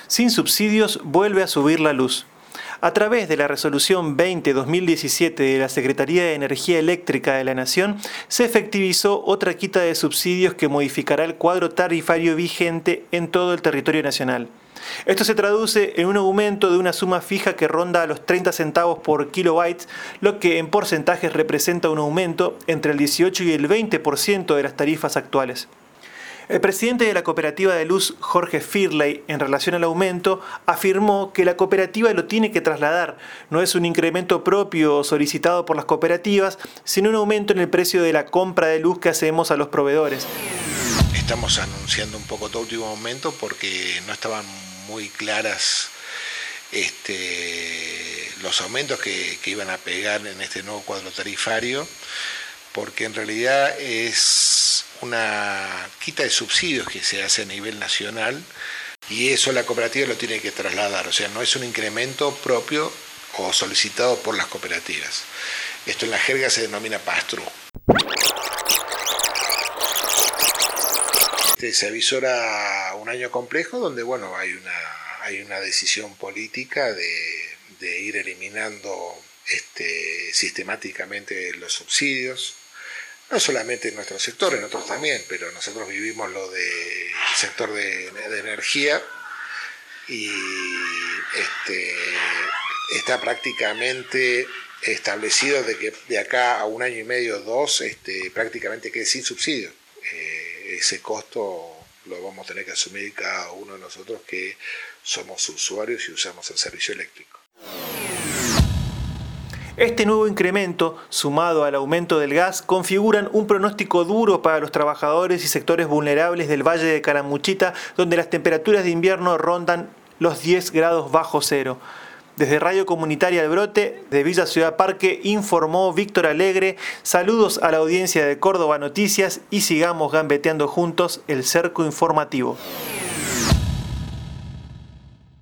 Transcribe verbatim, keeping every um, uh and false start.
Sin subsidios vuelve a subir la luz. A través de la Resolución veinte barra dos mil diecisiete de la Secretaría de Energía Eléctrica de la Nación, se efectivizó otra quita de subsidios que modificará el cuadro tarifario vigente en todo el territorio nacional. Esto se traduce en un aumento de una suma fija que ronda a los treinta centavos por kilobyte, lo que en porcentajes representa un aumento entre el dieciocho y el veinte por ciento de las tarifas actuales. El presidente de la Cooperativa de Luz, Jorge Firley, en relación al aumento, afirmó que la cooperativa lo tiene que trasladar. No es un incremento propio solicitado por las cooperativas, sino un aumento en el precio de la compra de luz que hacemos a los proveedores. Estamos anunciando un poco todo último momento porque no estaban muy claras este, los aumentos que, que iban a pegar en este nuevo cuadro tarifario, porque en realidad es una quita de subsidios que se hace a nivel nacional y eso la cooperativa lo tiene que trasladar, o sea, no es un incremento propio o solicitado por las cooperativas. Esto en la jerga se denomina pass-through. Este, se avisora un año complejo donde, bueno, hay una, hay una decisión política de, de ir eliminando este, sistemáticamente los subsidios. No solamente en nuestro sector, en otros también, pero nosotros vivimos lo del sector de, de energía y este, está prácticamente establecido de que de acá a un año y medio o dos este, prácticamente quede sin subsidio. Eh, ese costo lo vamos a tener que asumir cada uno de nosotros que somos usuarios y usamos el servicio eléctrico. Este nuevo incremento, sumado al aumento del gas, configuran un pronóstico duro para los trabajadores y sectores vulnerables del Valle de Calamuchita, donde las temperaturas de invierno rondan los diez grados bajo cero. Desde Radio Comunitaria El Brote, de Villa Ciudad Parque, informó Víctor Alegre. Saludos a la audiencia de Córdoba Noticias y sigamos gambeteando juntos el cerco informativo.